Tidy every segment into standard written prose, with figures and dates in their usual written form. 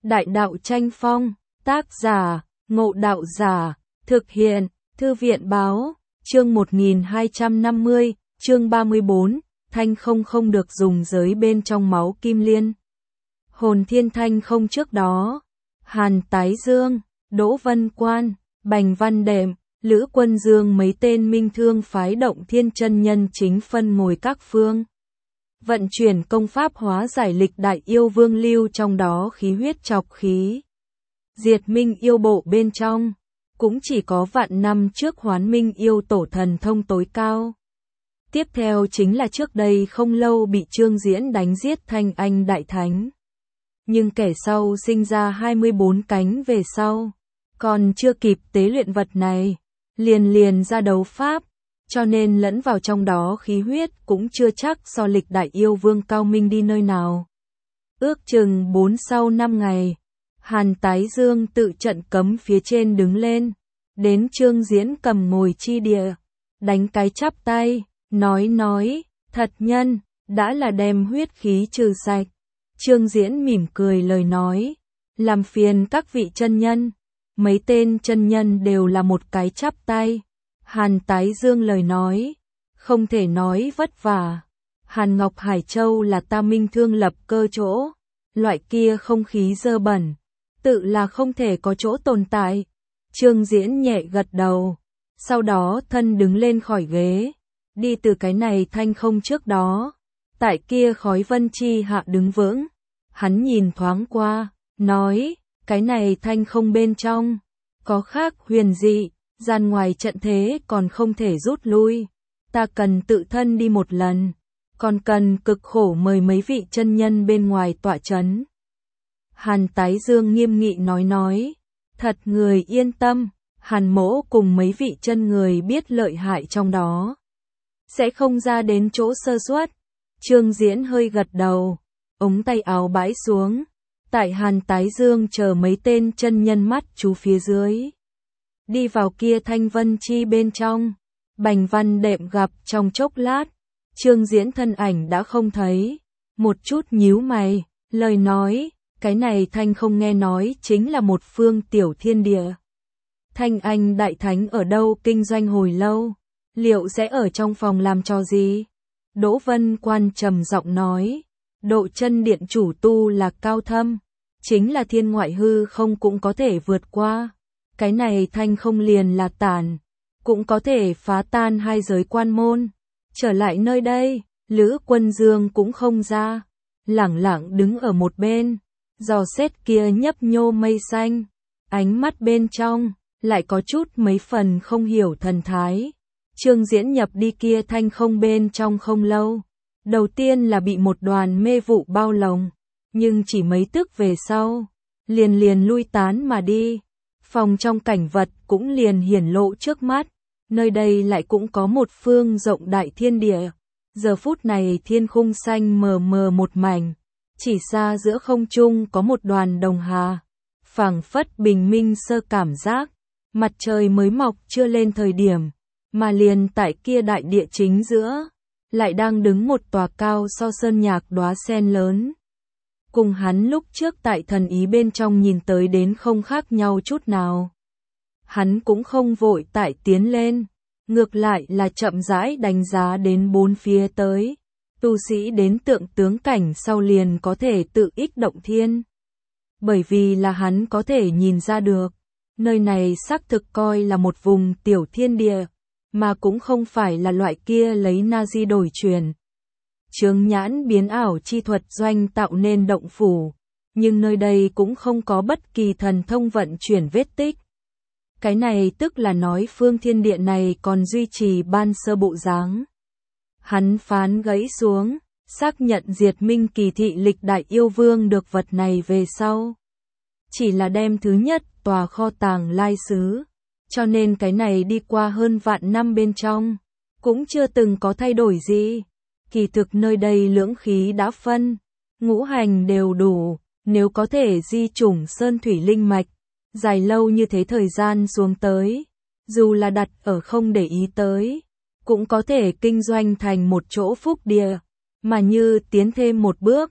Đại đạo tranh phong, tác giả, Ngộ Đạo Giả, thực hiện, Thư viện báo, chương 1250, chương 34, thanh không không được dùng giới bên trong máu kim liên. Hồn thiên thanh không trước đó, Hàn Tái Dương, Đỗ Vân Quan, Bành Văn Đệm, Lữ Quân Dương mấy tên minh thương phái Động Thiên chân nhân chính phân ngồi các phương. Vận chuyển công pháp hóa giải lịch đại yêu vương lưu trong đó khí huyết chọc khí. Diệt minh yêu bộ bên trong, cũng chỉ có vạn năm trước Hoán Minh yêu tổ thần thông tối cao. Tiếp theo chính là trước đây không lâu bị Trương Diễn đánh giết Thanh Anh Đại Thánh. Nhưng kẻ sau sinh ra 24 cánh về sau, còn chưa kịp tế luyện vật này, liền ra đấu pháp, cho nên lẫn vào trong đó khí huyết cũng chưa chắc so lịch đại yêu vương cao minh đi nơi nào. Ước chừng 4-5 ngày, Hàn Tái Dương tự trận cấm phía trên đứng lên, đến Trương Diễn cầm ngồi chi địa, đánh cái chắp tay, nói, thật nhân, đã là đem huyết khí trừ sạch. Trương Diễn mỉm cười lời nói, làm phiền các vị chân nhân. Mấy tên chân nhân đều là một cái chắp tay. Hàn Tái Dương lời nói, không thể nói vất vả. Hàn Ngọc Hải Châu là ta minh thương lập cơ chỗ, loại kia không khí dơ bẩn, tự là không thể có chỗ tồn tại. Trương Diễn nhẹ gật đầu, sau đó thân đứng lên khỏi ghế, đi từ cái này thanh không trước đó, tại kia khói vân chi hạ đứng vững. Hắn nhìn thoáng qua, nói, cái này thanh không bên trong, có khác huyền dị, gian ngoài trận thế còn không thể rút lui. Ta cần tự thân đi một lần, còn cần cực khổ mời mấy vị chân nhân bên ngoài tọa chấn. Hàn Tái Dương nghiêm nghị nói, thật người yên tâm, Hàn mỗ cùng mấy vị chân người biết lợi hại trong đó, sẽ không ra đến chỗ sơ suất. Trương Diễn hơi gật đầu, ống tay áo bãi xuống, tại Hàn Tái Dương chờ mấy tên chân nhân mắt chú phía dưới. Đi vào kia thanh vân chi bên trong, Bành Văn Đệm gặp trong chốc lát, Trương Diễn thân ảnh đã không thấy, một chút nhíu mày, lời nói, cái này thanh không nghe nói chính là một phương tiểu thiên địa. Thanh Anh Đại Thánh ở đâu kinh doanh hồi lâu, liệu sẽ ở trong phòng làm trò gì? Đỗ Vân Quan trầm giọng nói, Độ Chân Điện chủ tu là cao thâm, chính là thiên ngoại hư không cũng có thể vượt qua. Cái này thanh không liền là tàn, cũng có thể phá tan hai giới quan môn. Trở lại nơi đây, Lữ Quân Dương cũng không ra, lẳng lặng đứng ở một bên, dò xét kia nhấp nhô mây xanh, ánh mắt bên trong lại có chút mấy phần không hiểu thần thái. Trương Diễn nhập đi kia thanh không bên trong không lâu, đầu tiên là bị một đoàn mê vụ bao lồng, nhưng chỉ mấy tức về sau, liền lui tán mà đi. Phòng trong cảnh vật cũng liền hiển lộ trước mắt, nơi đây lại cũng có một phương rộng đại thiên địa. Giờ phút này thiên khung xanh mờ mờ một mảnh, chỉ xa giữa không trung có một đoàn đồng hà, phảng phất bình minh sơ cảm giác, mặt trời mới mọc chưa lên thời điểm, mà liền tại kia đại địa chính giữa, lại đang đứng một tòa cao so sơn nhạc đóa sen lớn. Cùng hắn lúc trước tại thần ý bên trong nhìn tới đến không khác nhau chút nào. Hắn cũng không vội tại tiến lên, ngược lại là chậm rãi đánh giá đến bốn phía tới. Tu sĩ đến tượng tướng cảnh sau liền có thể tự ích động thiên. Bởi vì là hắn có thể nhìn ra được, nơi này xác thực coi là một vùng tiểu thiên địa, mà cũng không phải là loại kia lấy na di đổi truyền. Chướng nhãn biến ảo chi thuật doanh tạo nên động phủ, nhưng nơi đây cũng không có bất kỳ thần thông vận chuyển vết tích. Cái này tức là nói phương thiên địa này còn duy trì ban sơ bộ dáng. Hắn phán gãy xuống, xác nhận diệt minh kỳ thị lịch đại yêu vương được vật này về sau. Chỉ là đem thứ nhất tòa kho tàng lai xứ, cho nên cái này đi qua hơn vạn năm bên trong, cũng chưa từng có thay đổi gì. Kỳ thực nơi đây lưỡng khí đã phân, ngũ hành đều đủ, nếu có thể di chủng sơn thủy linh mạch, dài lâu như thế thời gian xuống tới, dù là đặt ở không để ý tới, cũng có thể kinh doanh thành một chỗ phúc địa, mà như tiến thêm một bước,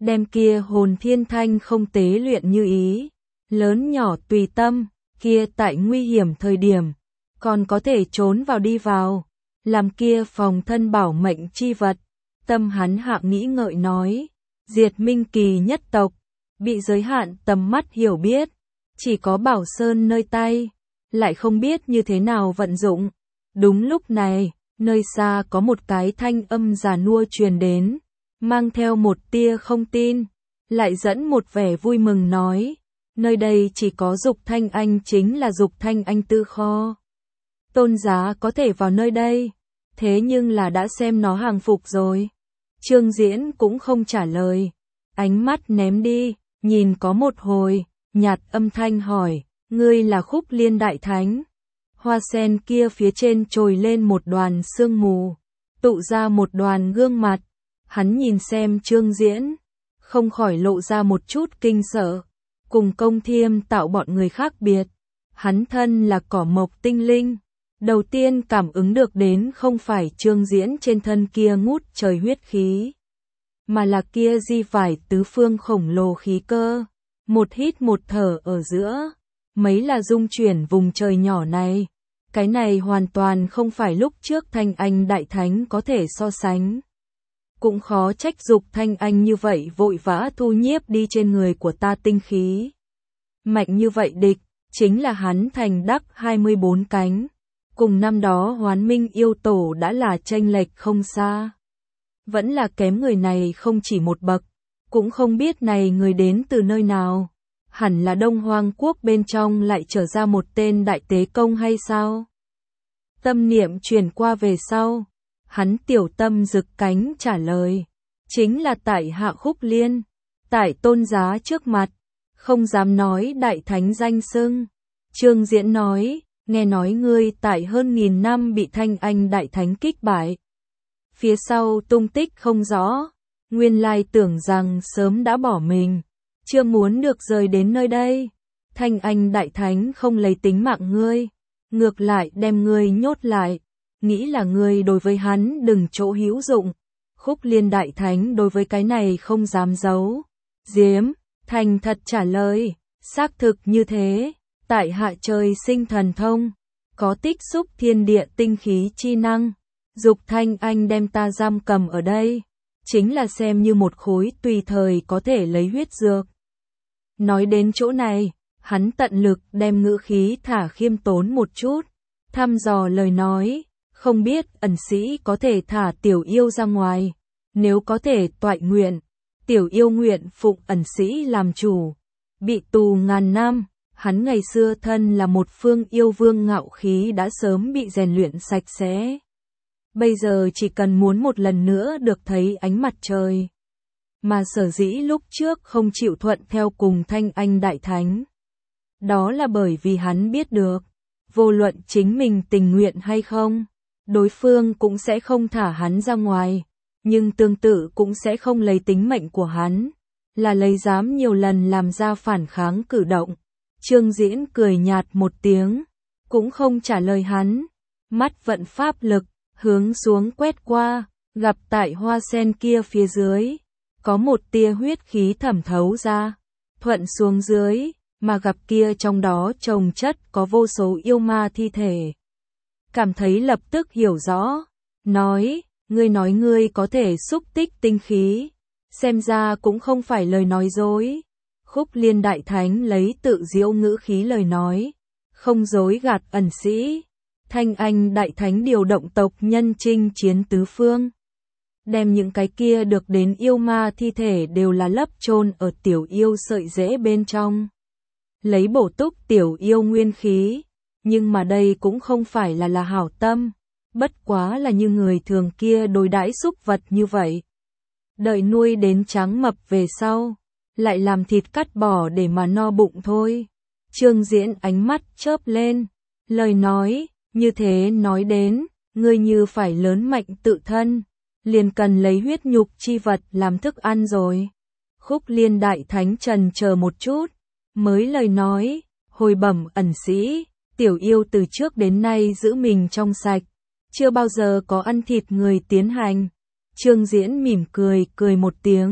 đem kia hồn thiên thanh không tế luyện như ý, lớn nhỏ tùy tâm, kia tại nguy hiểm thời điểm, còn có thể trốn vào đi vào, làm kia phòng thân bảo mệnh chi vật. Tâm hắn hạ nghĩ ngợi nói, diệt Minh Kỳ nhất tộc, bị giới hạn tầm mắt hiểu biết, chỉ có Bảo Sơn nơi tay, lại không biết như thế nào vận dụng. Đúng lúc này, nơi xa có một cái thanh âm già nua truyền đến, mang theo một tia không tin, lại dẫn một vẻ vui mừng nói, nơi đây chỉ có Dục Thanh Anh, chính là Dục Thanh Anh tư kho. Tôn giá có thể vào nơi đây, thế nhưng là đã xem nó hàng phục rồi. Trương Diễn cũng không trả lời, ánh mắt ném đi, nhìn có một hồi, nhạt âm thanh hỏi, ngươi là Khúc Liên Đại Thánh? Hoa sen kia phía trên trồi lên một đoàn sương mù, tụ ra một đoàn gương mặt. Hắn nhìn xem Trương Diễn, không khỏi lộ ra một chút kinh sợ. Cùng Công Thiêm tạo bọn người khác biệt, hắn thân là cỏ mộc tinh linh. Đầu tiên cảm ứng được đến không phải Trương Diễn trên thân kia ngút trời huyết khí, mà là kia di vải tứ phương khổng lồ khí cơ. Một hít một thở ở giữa, mấy là dung chuyển vùng trời nhỏ này. Cái này hoàn toàn không phải lúc trước Thanh Anh Đại Thánh có thể so sánh. Cũng khó trách Dục Thanh Anh như vậy vội vã thu nhiếp đi trên người của ta tinh khí. Mạnh như vậy địch, chính là hắn thành đắc 24 cánh. Cùng năm đó Hoán Minh yêu tổ đã là chênh lệch không xa. Vẫn là kém người này không chỉ một bậc, cũng không biết này người đến từ nơi nào. Hẳn là Đông Hoang Quốc bên trong lại trở ra một tên đại tế công hay sao? Tâm niệm truyền qua về sau, hắn tiểu tâm rực cánh trả lời, chính là tại hạ Khúc Liên, tại tôn giá trước mặt, không dám nói đại thánh danh xưng. Trương Diễn nói, nghe nói ngươi tại hơn 1000 năm bị Thanh Anh Đại Thánh kích bại. Phía sau tung tích không rõ, nguyên lai tưởng rằng sớm đã bỏ mình, chưa muốn được rời đến nơi đây. Thanh Anh Đại Thánh không lấy tính mạng ngươi, ngược lại đem ngươi nhốt lại, nghĩ là ngươi đối với hắn đừng chỗ hữu dụng. Khúc Liên Đại Thánh đối với cái này không dám giấu giếm, thành thật trả lời, xác thực như thế, tại hạ trời sinh thần thông, có tích xúc thiên địa tinh khí chi năng. Dục Thanh Anh đem ta giam cầm ở đây, chính là xem như một khối tùy thời có thể lấy huyết dược. Nói đến chỗ này, hắn tận lực đem ngữ khí thả khiêm tốn một chút, thăm dò lời nói, không biết ẩn sĩ có thể thả tiểu yêu ra ngoài, nếu có thể toại nguyện, tiểu yêu nguyện phụng ẩn sĩ làm chủ. Bị tù ngàn năm, hắn ngày xưa thân là một phương yêu vương ngạo khí đã sớm bị rèn luyện sạch sẽ. Bây giờ chỉ cần muốn một lần nữa được thấy ánh mặt trời. Mà sở dĩ lúc trước không chịu thuận theo cùng Thanh Anh Đại Thánh, đó là bởi vì hắn biết được, vô luận chính mình tình nguyện hay không, đối phương cũng sẽ không thả hắn ra ngoài, nhưng tương tự cũng sẽ không lấy tính mệnh của hắn, là lấy dám nhiều lần làm ra phản kháng cử động. Trương Diễn cười nhạt một tiếng, cũng không trả lời hắn, mắt vận pháp lực, hướng xuống quét qua, gặp tại hoa sen kia phía dưới, có một tia huyết khí thẩm thấu ra, thuận xuống dưới, mà gặp kia trong đó chồng chất có vô số yêu ma thi thể. Cảm thấy lập tức hiểu rõ, nói, ngươi có thể xúc tích tinh khí, xem ra cũng không phải lời nói dối. Khúc Liên Đại Thánh lấy tự diễu ngữ khí lời nói, không dối gạt ẩn sĩ. Thanh Anh Đại Thánh điều động tộc nhân chinh chiến tứ phương, đem những cái kia được đến yêu ma thi thể đều là lấp chôn ở tiểu yêu sợi rễ bên trong, lấy bổ túc tiểu yêu nguyên khí. Nhưng mà đây cũng không phải là hảo tâm, bất quá là như người thường kia đối đãi súc vật như vậy. Đợi nuôi đến tráng mập về sau, lại làm thịt cắt bỏ để mà no bụng thôi. Trương Diễn ánh mắt chớp lên, lời nói, như thế nói đến, ngươi như phải lớn mạnh tự thân, liền cần lấy huyết nhục chi vật làm thức ăn rồi. Khúc Liên Đại Thánh trần chờ một chút, mới lời nói, hồi bẩm ẩn sĩ, tiểu yêu từ trước đến nay giữ mình trong sạch, chưa bao giờ có ăn thịt người tiến hành. Trương Diễn mỉm cười một tiếng,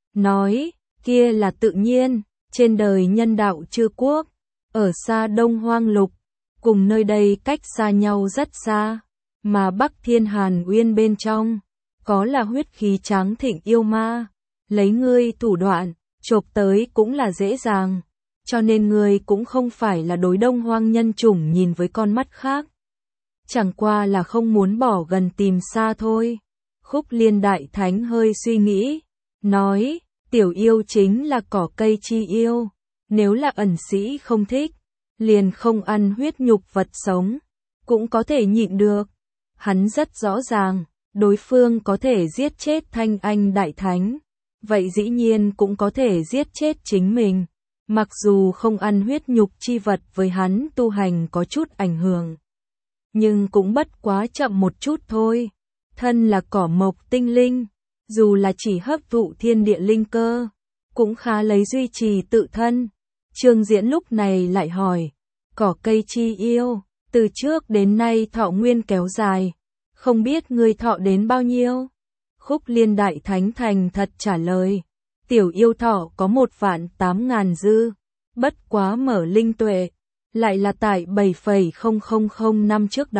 nói, kia là tự nhiên, trên đời nhân đạo chư quốc, ở xa Đông Hoang Lục, cùng nơi đây cách xa nhau rất xa, mà Bắc Thiên Hàn Uyên bên trong, có là huyết khí tráng thịnh yêu ma, lấy ngươi thủ đoạn, chộp tới cũng là dễ dàng, cho nên ngươi cũng không phải là đối Đông Hoang nhân chủng nhìn với con mắt khác. Chẳng qua là không muốn bỏ gần tìm xa thôi. Khúc Liên Đại Thánh hơi suy nghĩ, nói, tiểu yêu chính là cỏ cây chi yêu, nếu là ẩn sĩ không thích, liền không ăn huyết nhục vật sống, cũng có thể nhịn được. Hắn rất rõ ràng, đối phương có thể giết chết Thanh Anh Đại Thánh, vậy dĩ nhiên cũng có thể giết chết chính mình, mặc dù không ăn huyết nhục chi vật với hắn tu hành có chút ảnh hưởng, nhưng cũng bất quá chậm một chút thôi. Thân là cỏ mộc tinh linh, dù là chỉ hấp thụ thiên địa linh cơ, cũng khá lấy duy trì tự thân. Trương Diễn lúc này lại hỏi, cỏ cây chi yêu, từ trước đến nay thọ nguyên kéo dài, không biết ngươi thọ đến bao nhiêu? Khúc Liên Đại Thánh thành thật trả lời, tiểu yêu thọ có 1.800.000 dư, bất quá mở linh tuệ, lại là tại 7,000 năm trước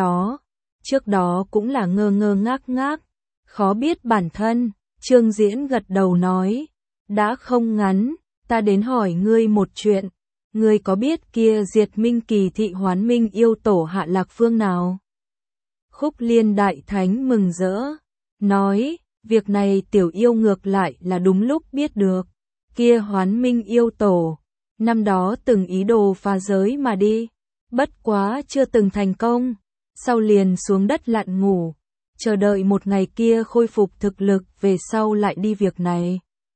đó cũng là ngơ ngơ ngác ngác, khó biết bản thân. Trương Diễn gật đầu nói, đã không ngắn, ta đến hỏi ngươi một chuyện, ngươi có biết kia Diệt Minh Kỳ Thị Hoán Minh yêu tổ hạ lạc phương nào? Khúc Liên Đại Thánh mừng rỡ, nói, việc này tiểu yêu ngược lại là đúng lúc biết được, kia Hoán Minh yêu tổ, năm đó từng ý đồ phá giới mà đi, bất quá chưa từng thành công, sau liền xuống đất lặn ngủ, chờ đợi một ngày kia khôi phục thực lực về sau lại đi việc này.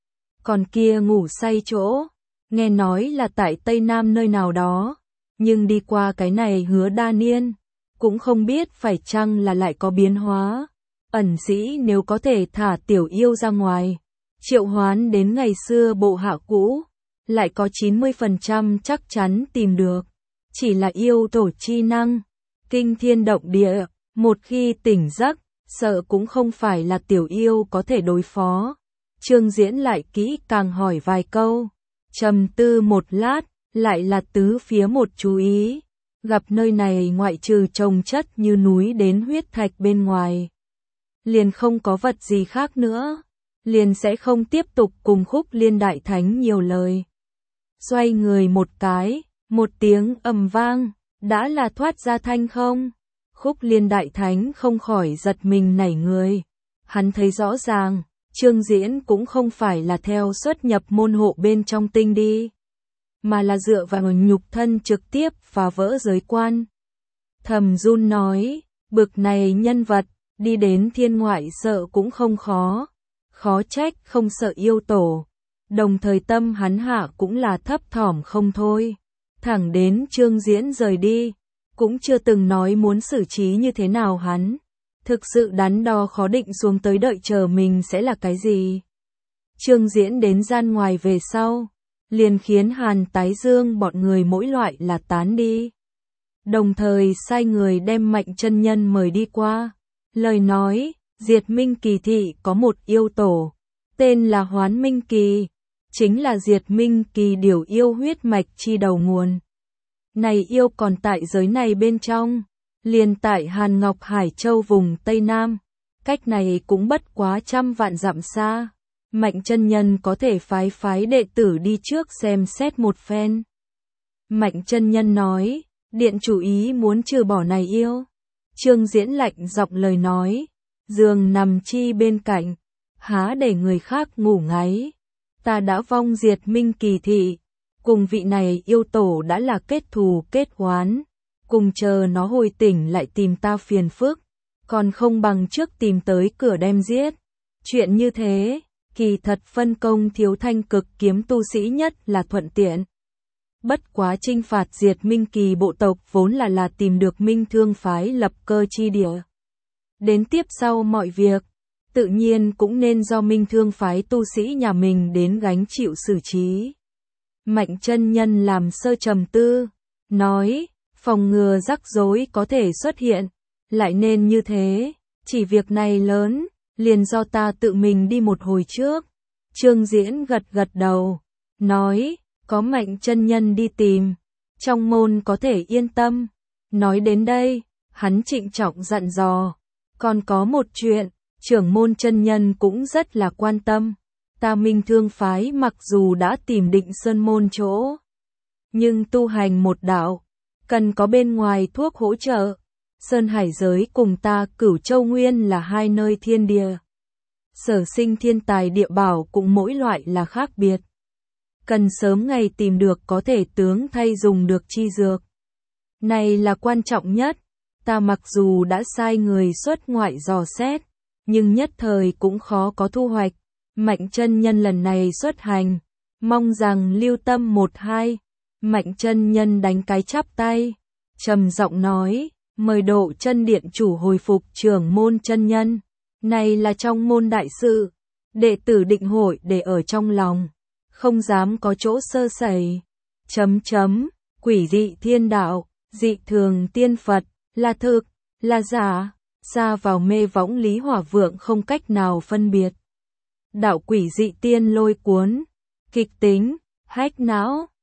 Còn kia ngủ say chỗ, nghe nói là tại Tây Nam nơi nào đó, nhưng đi qua cái này Hứa Đa Niên, cũng không biết phải chăng là lại có biến hóa. Ẩn sĩ nếu có thể thả tiểu yêu ra ngoài, triệu hoán đến ngày xưa bộ hạ cũ, lại có 90% chắc chắn tìm được. Chỉ là yêu tổ chi năng, kinh thiên động địa, một khi tỉnh giấc, sợ cũng không phải là tiểu yêu có thể đối phó. Trương Diễn lại kỹ càng hỏi vài câu, trầm tư một lát, lại là tứ phía một chú ý, gặp nơi này ngoại trừ trồng chất như núi đến huyết thạch bên ngoài, liền không có vật gì khác nữa, liền sẽ không tiếp tục cùng Khúc Liên Đại Thánh nhiều lời. Xoay người một cái, một tiếng ầm vang, đã là thoát ra thanh không. Khúc Liên Đại Thánh không khỏi giật mình nảy người. Hắn thấy rõ ràng, Trương Diễn cũng không phải là theo xuất nhập môn hộ bên trong tinh đi, mà là dựa vào nhục thân trực tiếp phá vỡ giới quan. Thầm run nói, bực này nhân vật, đi đến thiên ngoại sợ cũng không khó, khó trách không sợ yêu tổ. Đồng thời tâm hắn hạ cũng là thấp thỏm không thôi. Thẳng đến Trương Diễn rời đi, cũng chưa từng nói muốn xử trí như thế nào hắn. Thực sự đắn đo khó định xuống tới đợi chờ mình sẽ là cái gì. Trương Diễn đến gian ngoài về sau, liền khiến Hàn Tái Dương bọn người mỗi loại là tán đi. Đồng thời sai người đem Mạnh Chân Nhân mời đi qua. Lời nói, Diệt Minh Kỳ Thị có một yêu tổ, tên là Hoán Minh Kỳ, chính là Diệt Minh Kỳ điều yêu huyết mạch chi đầu nguồn. Này yêu còn tại giới này bên trong, liền tại Hàn Ngọc Hải Châu vùng Tây Nam, cách này cũng bất quá 100 vạn dặm xa. Mạnh Chân Nhân có thể phái đệ tử đi trước xem xét một phen. Mạnh Chân Nhân nói, điện chủ ý muốn trừ bỏ này yêu. Trương Diễn lạnh giọng lời nói, giường nằm chi bên cạnh, há để người khác ngủ ngáy. Ta đã vong Diệt Minh Kỳ Thị, cùng vị này yêu tổ đã là kết thù kết oán, cùng chờ nó hồi tỉnh lại tìm ta phiền phức, còn không bằng trước tìm tới cửa đem giết. Chuyện như thế, kỳ thật phân công Thiếu Thanh Cực kiếm tu sĩ nhất là thuận tiện. Bất quá chinh phạt Diệt Minh Kỳ bộ tộc vốn là tìm được Minh Thương phái lập cơ chi địa. Đến tiếp sau mọi việc, tự nhiên cũng nên do Minh Thương phái tu sĩ nhà mình đến gánh chịu xử trí. Mạnh Chân Nhân làm sơ trầm tư, nói, phòng ngừa rắc rối có thể xuất hiện, lại nên như thế, chỉ việc này lớn, liền do ta tự mình đi một hồi trước. Trương Diễn gật gật đầu, nói, có Mạnh chân nhân đi tìm, trong môn có thể yên tâm. Nói đến đây, hắn trịnh trọng dặn dò, còn có một chuyện, trưởng môn chân nhân cũng rất là quan tâm. Ta Minh Thương phái mặc dù đã tìm định sơn môn chỗ, nhưng tu hành một đạo, cần có bên ngoài thuốc hỗ trợ. Sơn Hải giới cùng ta Cửu Châu Nguyên là hai nơi thiên địa. Sở sinh thiên tài địa bảo cũng mỗi loại là khác biệt. Cần sớm ngày tìm được có thể tướng thay dùng được chi dược. Này là quan trọng nhất. Ta mặc dù đã sai người xuất ngoại dò xét, nhưng nhất thời cũng khó có thu hoạch. Mạnh chân nhân lần này xuất hành, mong rằng lưu tâm một hai. Mạnh chân nhân đánh cái chắp tay, trầm giọng nói, mời Độ Chân điện chủ hồi phục trưởng môn chân nhân. Này là trong môn đại sự, đệ tử định hội để ở trong lòng, không dám có chỗ sơ sẩy. Quỷ dị thiên đạo, dị thường tiên Phật, là thực, là giả, xa vào mê võng Lý Hỏa Vượng không cách nào phân biệt. Đạo quỷ dị tiên lôi cuốn, kịch tính, hách não.